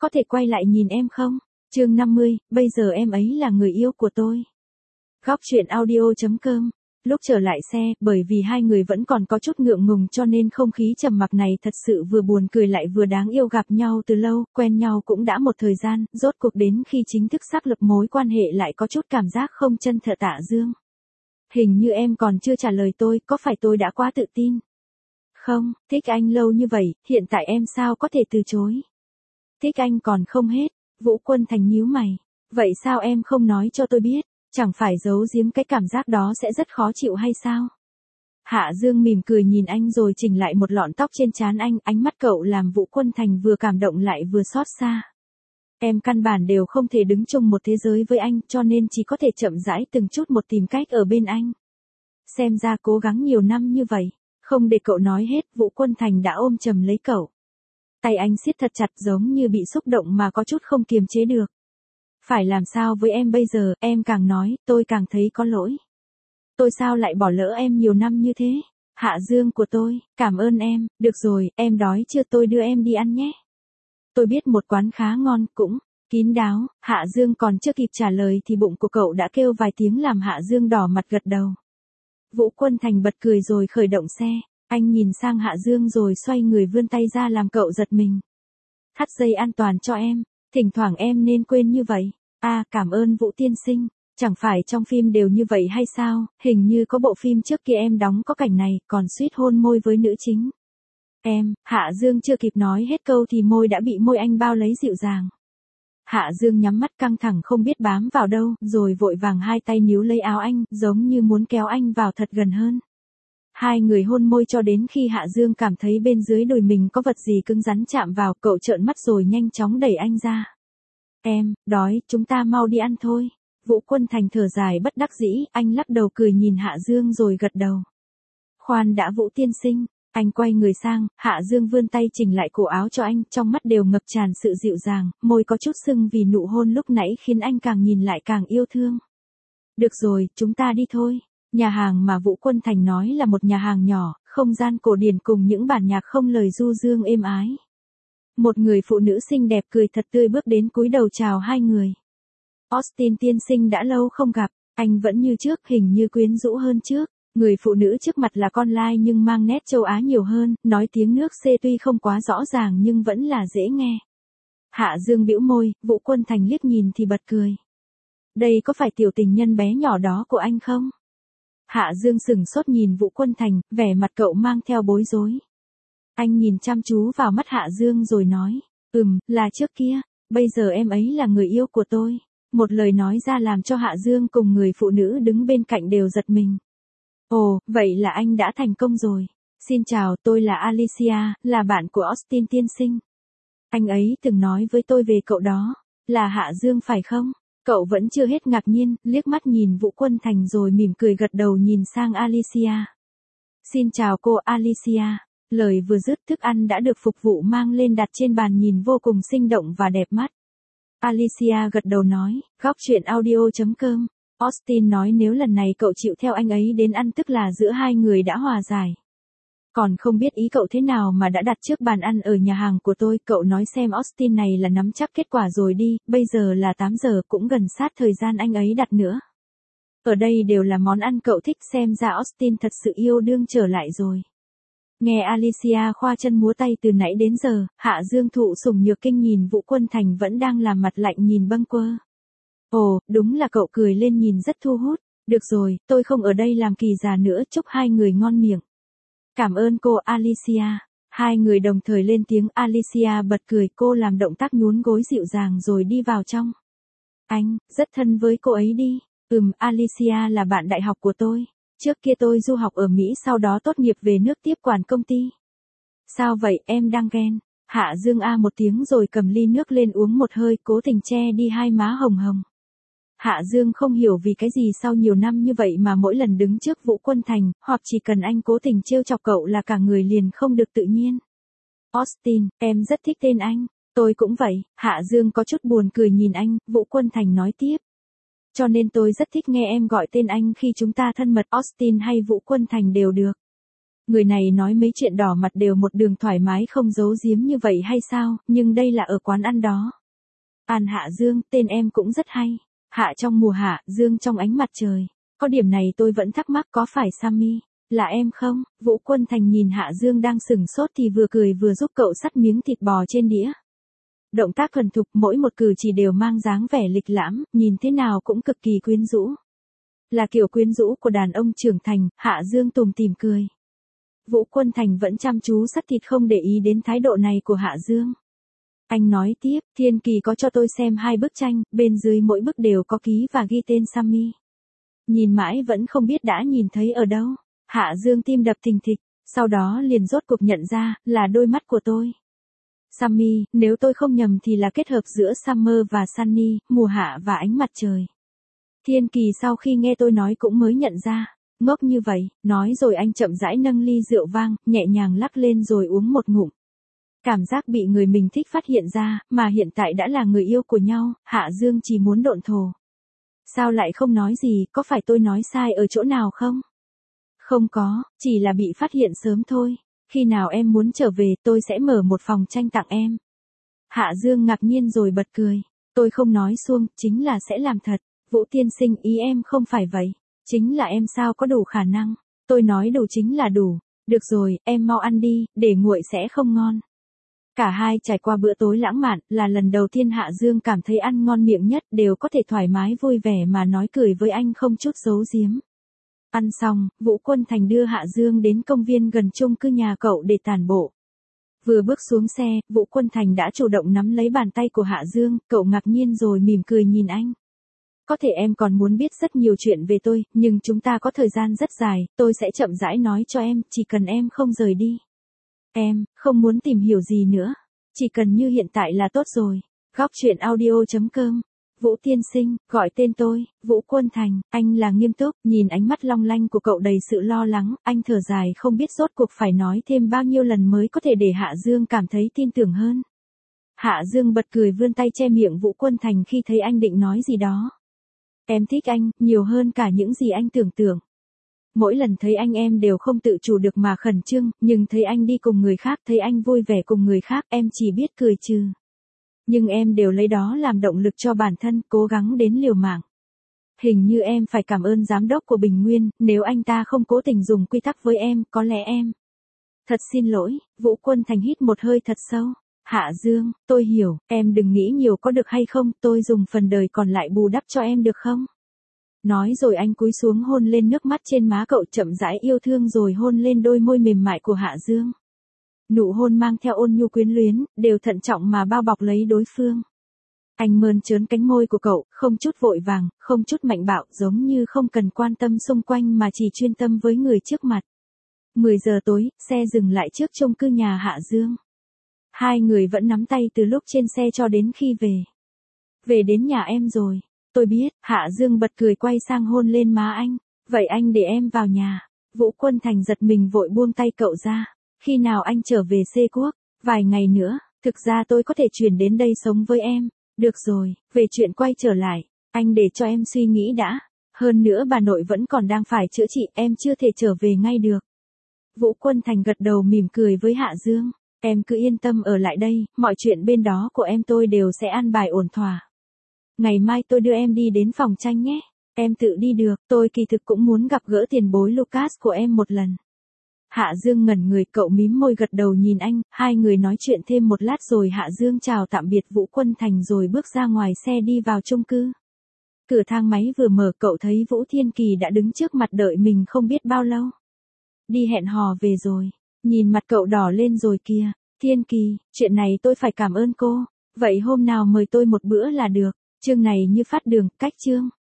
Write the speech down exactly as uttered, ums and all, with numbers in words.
có thể quay lại nhìn em không? Chương năm mươi, bây giờ em ấy là người yêu của tôi. Góc truyện audio chấm com. Lúc trở lại xe, bởi vì hai người vẫn còn có chút ngượng ngùng cho nên không khí trầm mặc này thật sự vừa buồn cười lại vừa đáng yêu. Gặp nhau từ lâu, quen nhau cũng đã một thời gian, rốt cuộc đến khi chính thức xác lập mối quan hệ lại có chút cảm giác không chân thật. Tạ Dương. Hình như em còn chưa trả lời tôi, có phải tôi đã quá tự tin? Không, thích anh lâu như vậy, hiện tại em sao có thể từ chối? Thích anh còn không hết. Vũ Quân Thành nhíu mày. Vậy sao em không nói cho tôi biết? Chẳng phải giấu giếm cái cảm giác đó sẽ rất khó chịu hay sao? Hạ Dương mỉm cười nhìn anh rồi chỉnh lại một lọn tóc trên trán anh, ánh mắt cậu làm Vũ Quân Thành vừa cảm động lại vừa xót xa. Em căn bản đều không thể đứng chung một thế giới với anh, cho nên chỉ có thể chậm rãi từng chút một tìm cách ở bên anh. Xem ra cố gắng nhiều năm như vậy, không để cậu nói hết, Vũ Quân Thành đã ôm chầm lấy cậu. Tay anh siết thật chặt giống như bị xúc động mà có chút không kiềm chế được. Phải làm sao với em bây giờ, em càng nói, tôi càng thấy có lỗi. Tôi sao lại bỏ lỡ em nhiều năm như thế? Hạ Dương của tôi, cảm ơn em, được rồi, em đói chưa, tôi đưa em đi ăn nhé. Tôi biết một quán khá ngon, cũng kín đáo. Hạ Dương còn chưa kịp trả lời thì bụng của cậu đã kêu vài tiếng làm Hạ Dương đỏ mặt gật đầu. Vũ Quân Thành bật cười rồi khởi động xe. Anh nhìn sang Hạ Dương rồi xoay người vươn tay ra làm cậu giật mình. Thắt dây an toàn cho em, thỉnh thoảng em nên quên như vậy. À, cảm ơn Vũ tiên sinh, chẳng phải trong phim đều như vậy hay sao? Hình như có bộ phim trước kia em đóng có cảnh này, còn suýt hôn môi với nữ chính. Em, Hạ Dương chưa kịp nói hết câu thì môi đã bị môi anh bao lấy dịu dàng. Hạ Dương nhắm mắt căng thẳng không biết bám vào đâu, rồi vội vàng hai tay níu lấy áo anh, giống như muốn kéo anh vào thật gần hơn. Hai người hôn môi cho đến khi Hạ Dương cảm thấy bên dưới đùi mình có vật gì cứng rắn chạm vào, cậu trợn mắt rồi nhanh chóng đẩy anh ra. Em, đói, chúng ta mau đi ăn thôi. Vũ Quân Thành thở dài bất đắc dĩ, anh lắc đầu cười nhìn Hạ Dương rồi gật đầu. Khoan đã Vũ tiên sinh, anh quay người sang, Hạ Dương vươn tay chỉnh lại cổ áo cho anh, trong mắt đều ngập tràn sự dịu dàng, môi có chút sưng vì nụ hôn lúc nãy khiến anh càng nhìn lại càng yêu thương. Được rồi, chúng ta đi thôi. Nhà hàng mà Vũ Quân Thành nói là một nhà hàng nhỏ, không gian cổ điển cùng những bản nhạc không lời du dương êm ái. Một người phụ nữ xinh đẹp cười thật tươi bước đến cúi đầu chào hai người. Austin tiên sinh đã lâu không gặp, anh vẫn như trước, hình như quyến rũ hơn trước. Người phụ nữ trước mặt là con lai nhưng mang nét châu Á nhiều hơn, nói tiếng nước C tuy không quá rõ ràng nhưng vẫn là dễ nghe. Hạ Dương bĩu môi, Vũ Quân Thành liếc nhìn thì bật cười. Đây có phải tiểu tình nhân bé nhỏ đó của anh không? Hạ Dương sừng sốt nhìn Vũ Quân Thành, vẻ mặt cậu mang theo bối rối. Anh nhìn chăm chú vào mắt Hạ Dương rồi nói, ừm, là trước kia, bây giờ em ấy là người yêu của tôi. Một lời nói ra làm cho Hạ Dương cùng người phụ nữ đứng bên cạnh đều giật mình. Ồ, vậy là anh đã thành công rồi. Xin chào, tôi là Alicia, là bạn của Austin tiên sinh. Anh ấy từng nói với tôi về cậu đó, là Hạ Dương phải không? Cậu vẫn chưa hết ngạc nhiên, liếc mắt nhìn Vũ Quân Thành rồi mỉm cười gật đầu nhìn sang Alicia. Xin chào cô Alicia. Lời vừa dứt thức ăn đã được phục vụ mang lên đặt trên bàn nhìn vô cùng sinh động và đẹp mắt. Alicia gật đầu nói, góc truyện audio chấm com. Austin nói nếu lần này cậu chịu theo anh ấy đến ăn tức là giữa hai người đã hòa giải. Còn không biết ý cậu thế nào mà đã đặt trước bàn ăn ở nhà hàng của tôi, cậu nói xem Austin này là nắm chắc kết quả rồi đi, bây giờ là tám giờ cũng gần sát thời gian anh ấy đặt nữa. Ở đây đều là món ăn cậu thích, xem ra Austin thật sự yêu đương trở lại rồi. Nghe Alicia khoa chân múa tay từ nãy đến giờ, Hạ Dương thụ sủng nhược kinh nhìn Vũ Quân Thành vẫn đang làm mặt lạnh nhìn bâng quơ. Ồ, đúng là cậu cười lên nhìn rất thu hút. Được rồi, tôi không ở đây làm kỳ già nữa, chúc hai người ngon miệng. Cảm ơn cô Alicia. Hai người đồng thời lên tiếng, Alicia bật cười, cô làm động tác nhún gối dịu dàng rồi đi vào trong. Anh, rất thân với cô ấy đi. Ừm, Alicia là bạn đại học của tôi. Trước kia tôi du học ở Mỹ sau đó tốt nghiệp về nước tiếp quản công ty. Sao vậy, em đang ghen? Hạ Dương a một tiếng rồi cầm ly nước lên uống một hơi, cố tình che đi hai má hồng hồng. Hạ Dương không hiểu vì cái gì sau nhiều năm như vậy mà mỗi lần đứng trước Vũ Quân Thành, hoặc chỉ cần anh cố tình trêu chọc cậu là cả người liền không được tự nhiên. Austin, em rất thích tên anh. Tôi cũng vậy. Hạ Dương có chút buồn cười nhìn anh, Vũ Quân Thành nói tiếp. Cho nên tôi rất thích nghe em gọi tên anh khi chúng ta thân mật, Austin hay Vũ Quân Thành đều được. Người này nói mấy chuyện đỏ mặt đều một đường thoải mái không giấu giếm như vậy hay sao, nhưng đây là ở quán ăn đó. An Hạ Dương, tên em cũng rất hay. Hạ trong mùa hạ, Dương trong ánh mặt trời. Có điểm này tôi vẫn thắc mắc có phải Sammy, là em không? Vũ Quân Thành nhìn Hạ Dương đang sừng sốt thì vừa cười vừa giúp cậu sắt miếng thịt bò trên đĩa. Động tác thuần thục, mỗi một cử chỉ đều mang dáng vẻ lịch lãm, nhìn thế nào cũng cực kỳ quyến rũ. Là kiểu quyến rũ của đàn ông trưởng thành, Hạ Dương tủm tỉm cười. Vũ Quân Thành vẫn chăm chú sắt thịt không để ý đến thái độ này của Hạ Dương. Anh nói tiếp, Thiên Kỳ có cho tôi xem hai bức tranh, bên dưới mỗi bức đều có ký và ghi tên Sammy. Nhìn mãi vẫn không biết đã nhìn thấy ở đâu. Hạ Dương tim đập thình thịch, sau đó liền rốt cuộc nhận ra, là đôi mắt của tôi. Sammy, nếu tôi không nhầm thì là kết hợp giữa Summer và Sunny, mùa hạ và ánh mặt trời. Thiên Kỳ sau khi nghe tôi nói cũng mới nhận ra, ngốc như vậy, nói rồi anh chậm rãi nâng ly rượu vang, nhẹ nhàng lắc lên rồi uống một ngụm. Cảm giác bị người mình thích phát hiện ra, mà hiện tại đã là người yêu của nhau, Hạ Dương chỉ muốn độn thổ. Sao lại không nói gì, có phải tôi nói sai ở chỗ nào không? Không có, chỉ là bị phát hiện sớm thôi. Khi nào em muốn trở về tôi sẽ mở một phòng tranh tặng em. Hạ Dương ngạc nhiên rồi bật cười. Tôi không nói suông, chính là sẽ làm thật. Vũ tiên sinh, ý em không phải vậy. Chính là em sao có đủ khả năng. Tôi nói đủ chính là đủ. Được rồi, em mau ăn đi, để nguội sẽ không ngon. Cả hai trải qua bữa tối lãng mạn, là lần đầu tiên Hạ Dương cảm thấy ăn ngon miệng nhất, đều có thể thoải mái vui vẻ mà nói cười với anh không chút giấu giếm. Ăn xong, Vũ Quân Thành đưa Hạ Dương đến công viên gần chung cư nhà cậu để tản bộ. Vừa bước xuống xe, Vũ Quân Thành đã chủ động nắm lấy bàn tay của Hạ Dương, cậu ngạc nhiên rồi mỉm cười nhìn anh. Có thể em còn muốn biết rất nhiều chuyện về tôi, nhưng chúng ta có thời gian rất dài, tôi sẽ chậm rãi nói cho em, chỉ cần em không rời đi. Em, không muốn tìm hiểu gì nữa. Chỉ cần như hiện tại là tốt rồi. Góc truyện audio chấm com. Vũ tiên sinh, gọi tên tôi, Vũ Quân Thành, anh là nghiêm túc, nhìn ánh mắt long lanh của cậu đầy sự lo lắng, anh thở dài không biết rốt cuộc phải nói thêm bao nhiêu lần mới có thể để Hạ Dương cảm thấy tin tưởng hơn. Hạ Dương bật cười vươn tay che miệng Vũ Quân Thành khi thấy anh định nói gì đó. Em thích anh, nhiều hơn cả những gì anh tưởng tượng. Mỗi lần thấy anh em đều không tự chủ được mà khẩn trương, nhưng thấy anh đi cùng người khác, thấy anh vui vẻ cùng người khác, em chỉ biết cười trừ. Nhưng em đều lấy đó làm động lực cho bản thân, cố gắng đến liều mạng. Hình như em phải cảm ơn giám đốc của Bình Nguyên, nếu anh ta không cố tình dùng quy tắc với em, có lẽ em. Thật xin lỗi, Vũ Quân Thành hít một hơi thật sâu. Hạ Dương, tôi hiểu, em đừng nghĩ nhiều có được hay không, tôi dùng phần đời còn lại bù đắp cho em được không? Nói rồi anh cúi xuống hôn lên nước mắt trên má cậu, chậm rãi yêu thương rồi hôn lên đôi môi mềm mại của Hạ Dương. Nụ hôn mang theo ôn nhu quyến luyến, đều thận trọng mà bao bọc lấy đối phương. Anh mơn trớn cánh môi của cậu, không chút vội vàng, không chút mạnh bạo, giống như không cần quan tâm xung quanh mà chỉ chuyên tâm với người trước mặt. mười giờ tối, xe dừng lại trước chung cư nhà Hạ Dương. Hai người vẫn nắm tay từ lúc trên xe cho đến khi về. Về đến nhà em rồi. Tôi biết, Hạ Dương bật cười quay sang hôn lên má anh. Vậy anh để em vào nhà. Vũ Quân Thành giật mình vội buông tay cậu ra. Khi nào anh trở về Xê Quốc? Vài ngày nữa, thực ra tôi có thể chuyển đến đây sống với em. Được rồi, về chuyện quay trở lại, anh để cho em suy nghĩ đã. Hơn nữa bà nội vẫn còn đang phải chữa trị, em chưa thể trở về ngay được. Vũ Quân Thành gật đầu mỉm cười với Hạ Dương. Em cứ yên tâm ở lại đây, mọi chuyện bên đó của em tôi đều sẽ an bài ổn thỏa. Ngày mai tôi đưa em đi đến phòng tranh nhé. Em tự đi được, tôi kỳ thực cũng muốn gặp gỡ tiền bối Lucas của em một lần. Hạ Dương ngẩn người, cậu mím môi gật đầu nhìn anh, hai người nói chuyện thêm một lát rồi Hạ Dương chào tạm biệt Vũ Quân Thành rồi bước ra ngoài xe đi vào chung cư. Cửa thang máy vừa mở cậu thấy Vũ Thiên Kỳ đã đứng trước mặt đợi mình không biết bao lâu. Đi hẹn hò về rồi, nhìn mặt cậu đỏ lên rồi kìa. Thiên Kỳ, chuyện này tôi phải cảm ơn cô, vậy hôm nào mời tôi một bữa là được. Chương này như phát đường, cách chương.